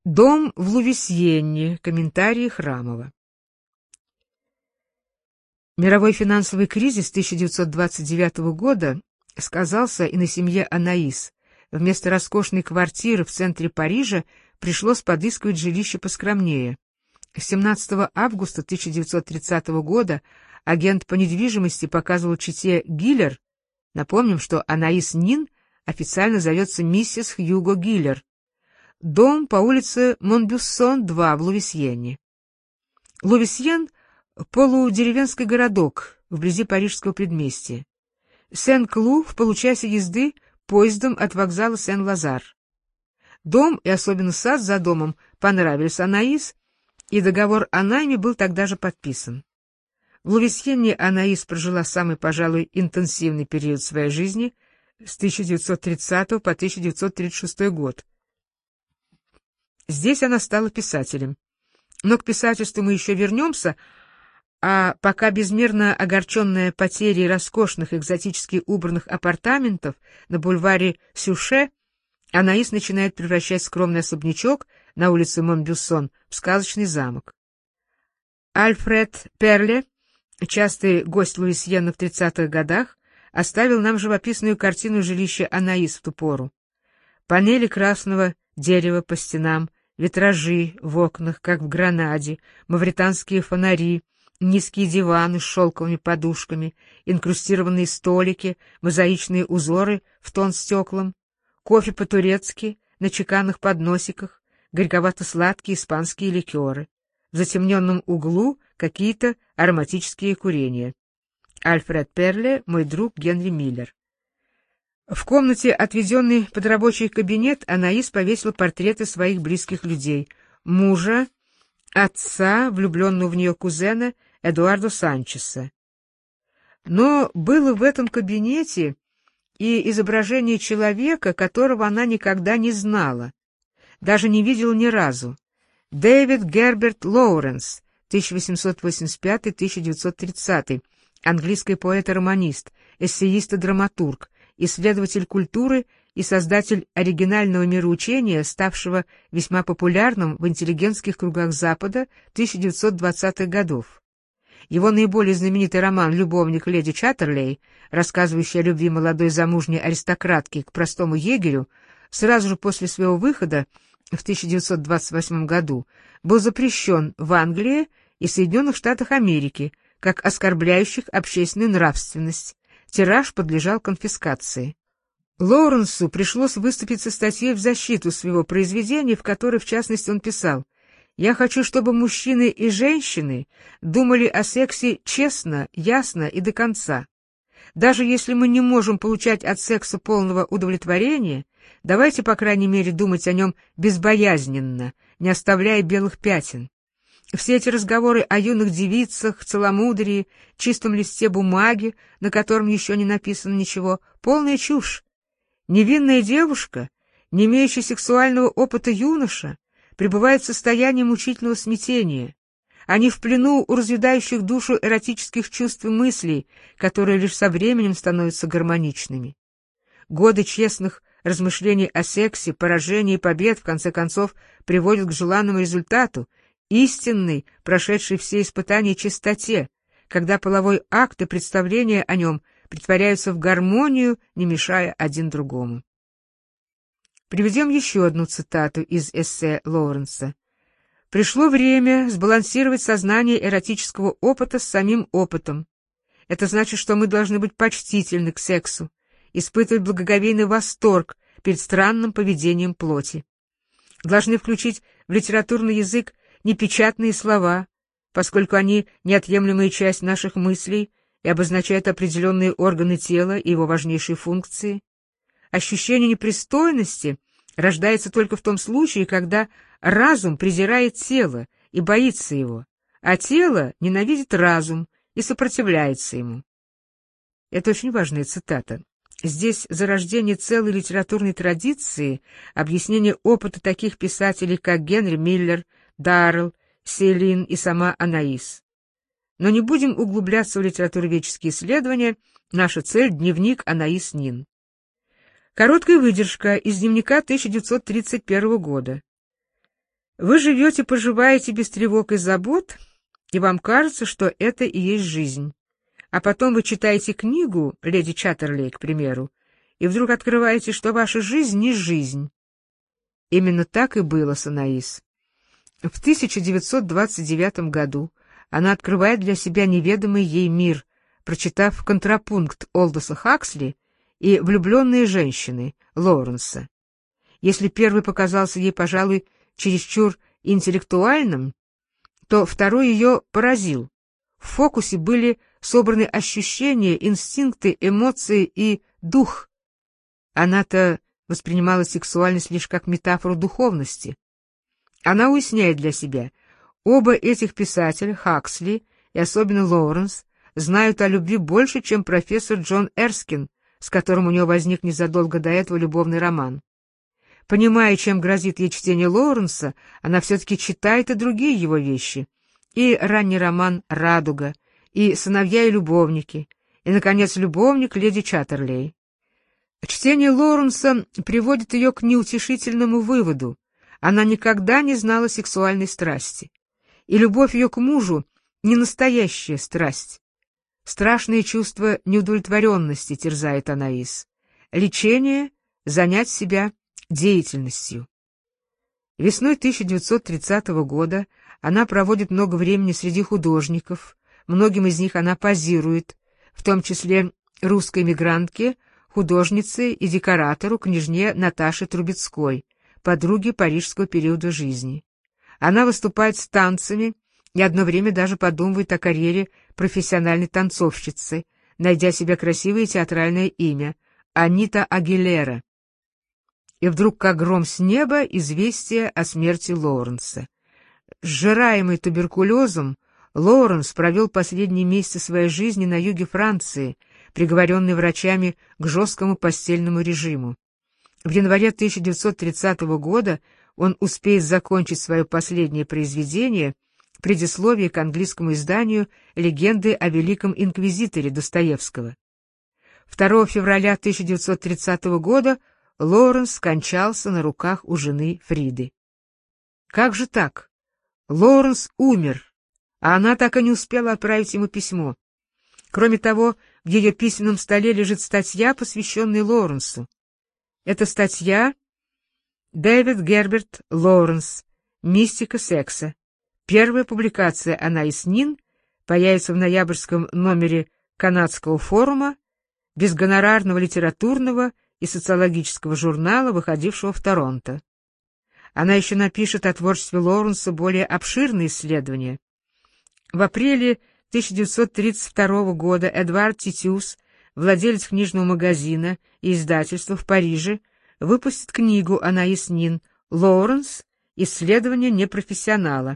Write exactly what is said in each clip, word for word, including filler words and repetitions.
Дом в Лувисьенне. Комментарии Храмова. Мировой финансовый кризис тысяча девятьсот двадцать девятого года сказался и на семье Анаис. Вместо роскошной квартиры в центре Парижа пришлось подыскивать жилище поскромнее. семнадцатого августа тысяча девятьсот тридцатого года агент по недвижимости показывал чете Гиллер. Напомним, что Анаис Нин официально зовется миссис Хьюго Гиллер. Дом по улице Монбюссон, два, в Лувисьенне. Лувисьен — полудеревенский городок вблизи парижского предместья. Сен-Клу в получасе езды поездом от вокзала Сен-Лазар. Дом и особенно сад за домом понравились Анаис, и договор о найме был тогда же подписан. В Лувисьенне Анаис прожила самый, пожалуй, интенсивный период своей жизни с тысяча девятьсот тридцатого по тысяча девятьсот тридцать шестой год. Здесь она стала писателем. Но к писательству мы еще вернемся, а пока безмерно огорченная потерей роскошных экзотически убранных апартаментов на бульваре Сюше, Анаис начинает превращать скромный особнячок на улице Монбюссон в сказочный замок. Альфред Перле, частый гость Луисьенна в тридцатых годах, оставил нам живописную картину жилища Анаис в ту пору. Панели красного дерева по стенам, витражи в окнах, как в Гранаде, мавританские фонари, низкие диваны с шелковыми подушками, инкрустированные столики, мозаичные узоры в тон стеклам, кофе по-турецки на чеканных подносиках, горьковато-сладкие испанские ликеры. В затемненном углу какие-то ароматические курения. Альфред Перле, мой друг Генри Миллер. В комнате, отведенной под рабочий кабинет, Анаис повесила портреты своих близких людей: мужа, отца, влюбленного в нее кузена Эдуардо Санчеса. Но было в этом кабинете и изображение человека, которого она никогда не знала, даже не видела ни разу. Дэвид Герберт Лоуренс, тысяча восемьсот восемьдесят пятый — тысяча девятьсот тридцатый, английский поэт и романист, эссеист и драматург, исследователь культуры и создатель оригинального мироучения, ставшего весьма популярным в интеллигентских кругах Запада тысяча девятьсот двадцатых годов. Его наиболее знаменитый роман «Любовник леди Чаттерлей», рассказывающий о любви молодой замужней аристократки к простому егерю, сразу же после своего выхода в тысяча девятьсот двадцать восьмом году был запрещен в Англии и Соединенных Штатах Америки как оскорбляющих общественную нравственность. Тираж подлежал конфискации. Лоуренсу пришлось выступить со статьей в защиту своего произведения, в которой, в частности, он писал: «Я хочу, чтобы мужчины и женщины думали о сексе честно, ясно и до конца. Даже если мы не можем получать от секса полного удовлетворения, давайте, по крайней мере, думать о нем безбоязненно, не оставляя белых пятен. Все эти разговоры о юных девицах, целомудрии, чистом листе бумаги, на котором еще не написано ничего, полная чушь. Невинная девушка, не имеющая сексуального опыта юноша, пребывает в состоянии мучительного смятения. Они в плену у разъедающих душу эротических чувств и мыслей, которые лишь со временем становятся гармоничными. Годы честных размышлений о сексе, поражений и побед в конце концов приводят к желанному результату, истинной, прошедшей все испытания чистоте, когда половой акт и представления о нем притворяются в гармонию, не мешая один другому». Приведем еще одну цитату из эссе Лоуренса. «Пришло время сбалансировать сознание эротического опыта с самим опытом. Это значит, что мы должны быть почтительны к сексу, испытывать благоговейный восторг перед странным поведением плоти. Должны включить в литературный язык непечатные слова, поскольку они неотъемлемая часть наших мыслей и обозначают определенные органы тела и его важнейшие функции. Ощущение непристойности рождается только в том случае, когда разум презирает тело и боится его, а тело ненавидит разум и сопротивляется ему». Это очень важная цитата. Здесь зарождение целой литературной традиции, объяснение опыта таких писателей, как Генри Миллер, Даррелл, Селин и сама Анаис. Но не будем углубляться в литературоведческие исследования, наша цель — дневник Анаис Нин. Короткая выдержка из дневника тысяча девятьсот тридцать первого года. Вы живете, поживаете без тревог и забот, и вам кажется, что это и есть жизнь. А потом вы читаете книгу «Леди Чаттерлей», к примеру, и вдруг открываете, что ваша жизнь не жизнь. Именно так и было с Анаис. В тысяча девятьсот двадцать девятом году она открывает для себя неведомый ей мир, прочитав контрапункт Олдоса Хаксли и «Влюбленные женщины» Лоуренса. Если первый показался ей, пожалуй, чересчур интеллектуальным, то второй ее поразил. В фокусе были собраны ощущения, инстинкты, эмоции и дух. Она-то воспринимала сексуальность лишь как метафору духовности. Она уясняет для себя, оба этих писателя, Хаксли и особенно Лоуренс, знают о любви больше, чем профессор Джон Эрскин, с которым у нее возник незадолго до этого любовный роман. Понимая, чем грозит ей чтение Лоуренса, она все-таки читает и другие его вещи. И ранний роман «Радуга», и «Сыновья и любовники», и, наконец, «Любовник леди Чаттерлей». Чтение Лоуренса приводит ее к неутешительному выводу. Она никогда не знала сексуальной страсти. И любовь ее к мужу — не настоящая страсть. Страшное чувство неудовлетворенности терзает Анаис. Лечение — занять себя деятельностью. Весной тысяча девятьсот тридцатого года она проводит много времени среди художников, многим из них она позирует, в том числе русской эмигрантке, художнице и декоратору княжне Наташе Трубецкой, подруге парижского периода жизни. Она выступает с танцами и одно время даже подумывает о карьере профессиональной танцовщицы, найдя себе красивое театральное имя — Анита Агилера. И вдруг, как гром с неба, известие о смерти Лоуренса. Сжираемый туберкулезом, Лоуренс провел последние месяцы своей жизни на юге Франции, приговоренный врачами к жесткому постельному режиму. В январе тысяча девятьсот тридцатого года он успеет закончить свое последнее произведение, предисловие к английскому изданию «Легенды о великом инквизиторе» Достоевского. второго февраля тысяча девятьсот тридцатого года Лоуренс скончался на руках у жены Фриды. Как же так? Лоуренс умер, а она так и не успела отправить ему письмо. Кроме того, в ее письменном столе лежит статья, посвященная Лоуренсу. Эта статья «Дэвид Герберт Лоуренс. Мистика секса». Первая публикация Анаис Нин появится в ноябрьском номере Канадского форума, безгонорарного литературного и социологического журнала, выходившего в Торонто. Она еще напишет о творчестве Лоуренса более обширные исследования. В апреле тысяча девятьсот тридцать второго года Эдуард Титюс, владелец книжного магазина и издательства в Париже, выпустит книгу Анаис Нин «Лоуренс. Исследование непрофессионала»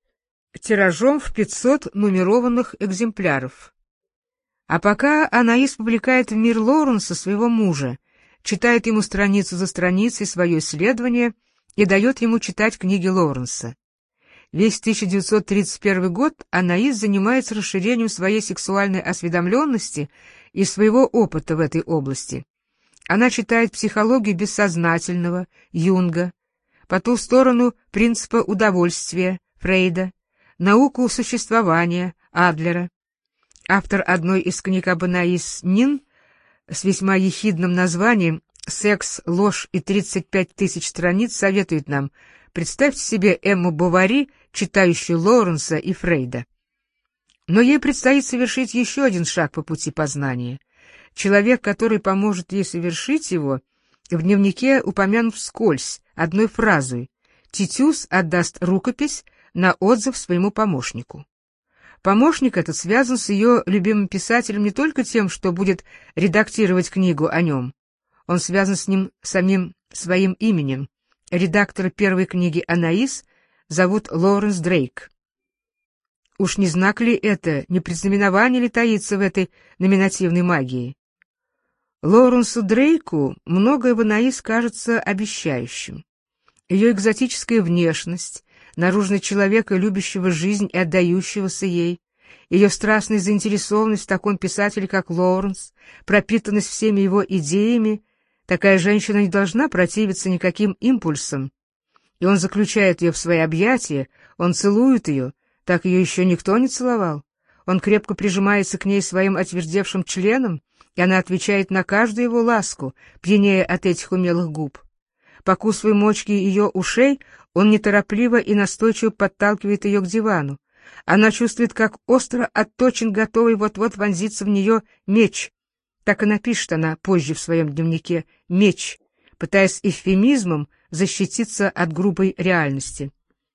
тиражом в пятьсот нумерованных экземпляров. А пока Анаис публикует в мир Лоуренса, своего мужа, читает ему страницу за страницей свое исследование и дает ему читать книги Лоуренса. Весь тысяча девятьсот тридцать первый год Анаис занимается расширением своей сексуальной осведомленности и своего опыта в этой области. Она читает психологию бессознательного Юнга, по ту сторону принципа удовольствия Фрейда, науку существования Адлера. Автор одной из книг об Анаис Нин с весьма ехидным названием «Секс, ложь и тридцать пять тысяч страниц» советует нам: представьте себе Эмму Бовари, читающую Лоуренса и Фрейда. Но ей предстоит совершить еще один шаг по пути познания. Человек, который поможет ей совершить его, в дневнике упомянут вскользь, одной фразой: Титюс отдаст рукопись на отзыв своему помощнику. Помощник этот связан с ее любимым писателем не только тем, что будет редактировать книгу о нем. Он связан с ним самим своим именем. Редактора первой книги Анаис зовут Лоуренс Дрейк. Уж не знак ли это, не предзнаменование ли таится в этой номинативной магии? Лоуренсу Дрейку многое в Анаис кажется обещающим. Ее экзотическая внешность, наружность человека, любящего жизнь и отдающегося ей, ее страстная заинтересованность в таком писателе, как Лоуренс, пропитанность всеми его идеями, такая женщина не должна противиться никаким импульсам. И он заключает ее в свои объятия, он целует ее, так ее еще никто не целовал. Он крепко прижимается к ней своим отвердевшим членом, и она отвечает на каждую его ласку, пьянея от этих умелых губ. Покусывая мочки ее ушей, он неторопливо и настойчиво подталкивает ее к дивану. Она чувствует, как остро отточен, готовый вот-вот вонзиться в нее меч. Так и напишет она позже в своем дневнике «меч», пытаясь эвфемизмом защититься от грубой реальности.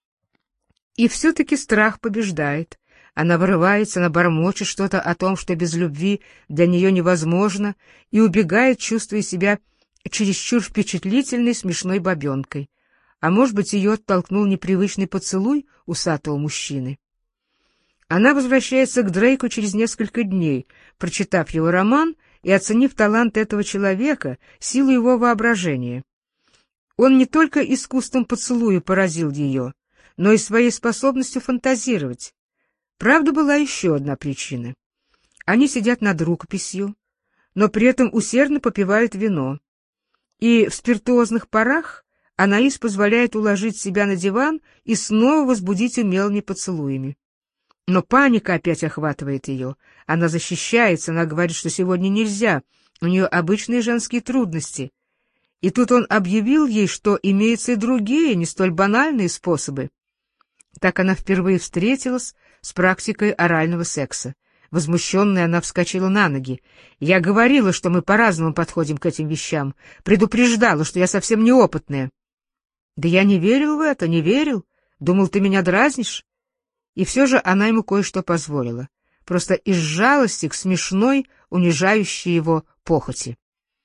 И все-таки страх побеждает. Она вырывается, она бормочет что-то о том, что без любви для нее невозможно, и убегает, чувствуя себя чересчур впечатлительной, смешной бабенкой. А может быть, ее оттолкнул непривычный поцелуй усатого мужчины. Она возвращается к Дрейку через несколько дней, прочитав его роман и оценив талант этого человека, силу его воображения. Он не только искусством поцелуя поразил ее, но и своей способностью фантазировать. Правда, была еще одна причина. Они сидят над рукописью, но при этом усердно попивают вино. И в спиртуозных парах Анаис позволяет уложить себя на диван и снова возбудить умелыми поцелуями. Но паника опять охватывает ее. Она защищается, она говорит, что сегодня нельзя, у нее обычные женские трудности. И тут он объявил ей, что имеются и другие, не столь банальные способы. Так она впервые встретилась с практикой орального секса. Возмущенная, она вскочила на ноги. «Я говорила, что мы по-разному подходим к этим вещам. Предупреждала, что я совсем неопытная». «Да я не верил в это, не верил. Думал, ты меня дразнишь». И все же она ему кое-что позволила. Просто из жалости к смешной, унижающей его похоти.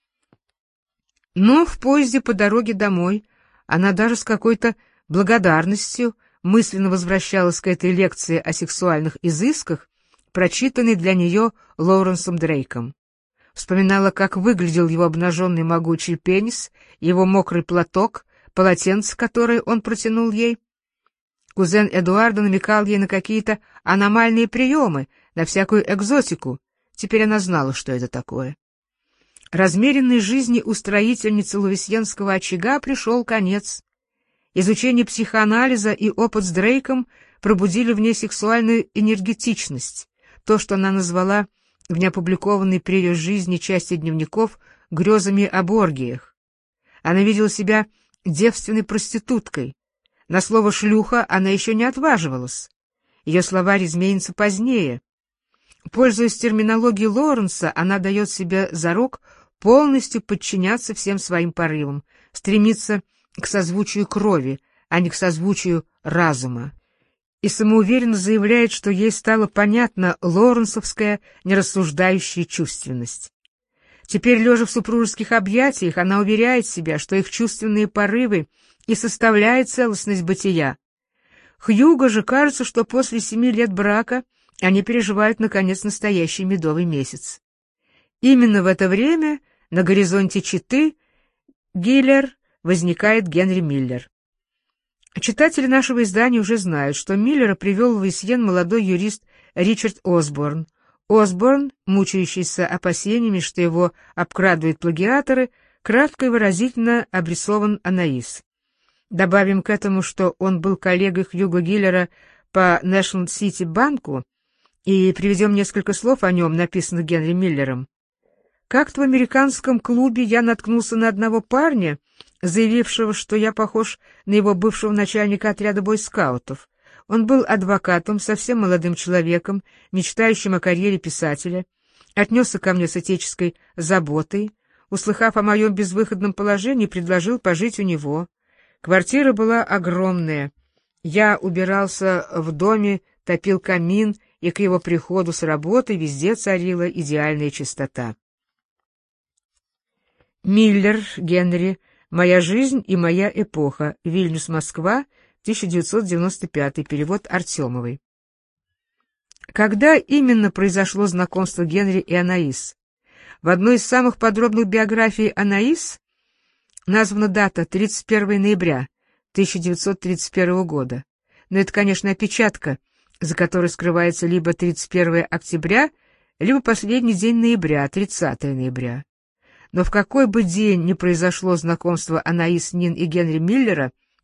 Но в поезде по дороге домой она даже с какой-то благодарностью мысленно возвращалась к этой лекции о сексуальных изысках, прочитанной для нее Лоуренсом Дрейком. Вспоминала, как выглядел его обнаженный могучий пенис, его мокрый платок, полотенце, которое он протянул ей. Кузен Эдуарда намекал ей на какие-то аномальные приемы, на всякую экзотику. Теперь она знала, что это такое. Размеренной жизни устроительницы Лувисьенского очага пришел конец. Изучение психоанализа и опыт с Дрейком пробудили в ней сексуальную энергетичность, то, что она назвала в неопубликованной при ее жизни части дневников грезами об оргиях. Она видела себя девственной проституткой. На слово «шлюха» она еще не отваживалась. Ее словарь изменится позднее. Пользуясь терминологией Лоуренса, она дает себе зарок полностью подчиняться всем своим порывам, стремиться к созвучию крови, а не к созвучию разума. И самоуверенно заявляет, что ей стала понятна лоуренсовская нерассуждающая чувственность. Теперь, лежа в супружеских объятиях, она уверяет себя, что их чувственные порывы и составляет целостность бытия. Хьюго же кажется, что после семи лет брака они переживают, наконец, настоящий медовый месяц. Именно в это время на горизонте Читы Гиллер возникает Генри Миллер. Читатели нашего издания уже знают, что Миллера привел в Луисьен молодой юрист Ричард Осборн. Осборн, мучающийся опасениями, что его обкрадывают плагиаторы, кратко и выразительно обрисован Анаис. Добавим к этому, что он был коллегой Хьюго Гиллера по National City банку, и приведем несколько слов о нем, написанных Генри Миллером. Как-то в американском клубе я наткнулся на одного парня, заявившего, что я похож на его бывшего начальника отряда бойскаутов. Он был адвокатом, совсем молодым человеком, мечтающим о карьере писателя, отнесся ко мне с отеческой заботой, услыхав о моем безвыходном положении, предложил пожить у него. Квартира была огромная. Я убирался в доме, топил камин, и к его приходу с работы везде царила идеальная чистота. Миллер Генри. «Моя жизнь и моя эпоха». Вильнюс, Москва, тысяча девятьсот девяносто пятый. Перевод Артемовой. Когда именно произошло знакомство Генри и Анаис? В одной из самых подробных биографий Анаис названа дата тридцать первого ноября тысяча девятьсот тридцать первого года. Но это, конечно, опечатка, за которой скрывается либо тридцать первого октября, либо последний день ноября, тридцатого ноября. Но в какой бы день ни произошло знакомство Анаис Нин и Генри Миллера,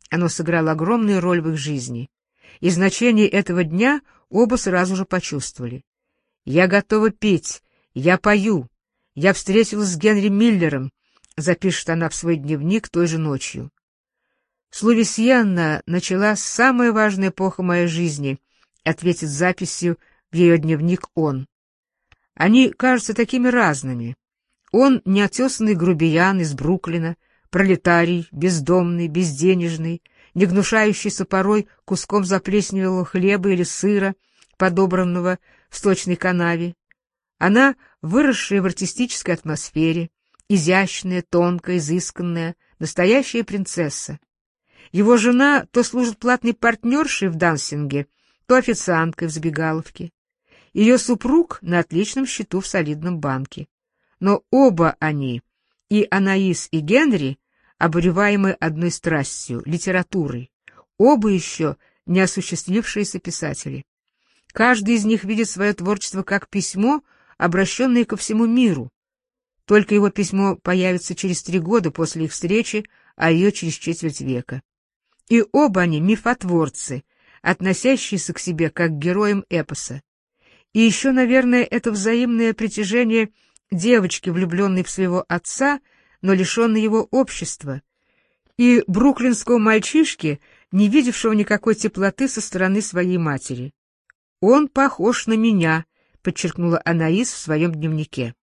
Оно сыграло огромную роль в их жизни, и значение этого дня оба сразу же почувствовали. «Я готова петь, я пою, я встретилась с Генри Миллером», запишет она в свой дневник той же ночью. «С Луисьенна началась самая важная эпоха моей жизни», ответит записью в ее дневник он. Они кажутся такими разными. Он неотесанный грубиян из Бруклина, пролетарий, бездомный, безденежный, не гнушающийся порой куском заплесневелого хлеба или сыра, подобранного в сточной канаве. Она, выросшая в артистической атмосфере, изящная, тонкая, изысканная, настоящая принцесса. Его жена то служит платной партнершей в дансинге, то официанткой в забегаловке. Ее супруг на отличном счету в солидном банке. Но оба они, и Анаис, и Генри, обуреваемы одной страстью — литературой. Оба еще не осуществившиеся писатели. Каждый из них видит свое творчество как письмо, обращенное ко всему миру. Только его письмо появится через три года после их встречи, а ее через четверть века. И оба они мифотворцы, относящиеся к себе как к героям эпоса. И еще, наверное, это взаимное притяжение девочки, влюбленной в своего отца, но лишенной его общества, и бруклинского мальчишки, не видевшего никакой теплоты со стороны своей матери. «Он похож на меня», — подчеркнула Анаис в своем дневнике.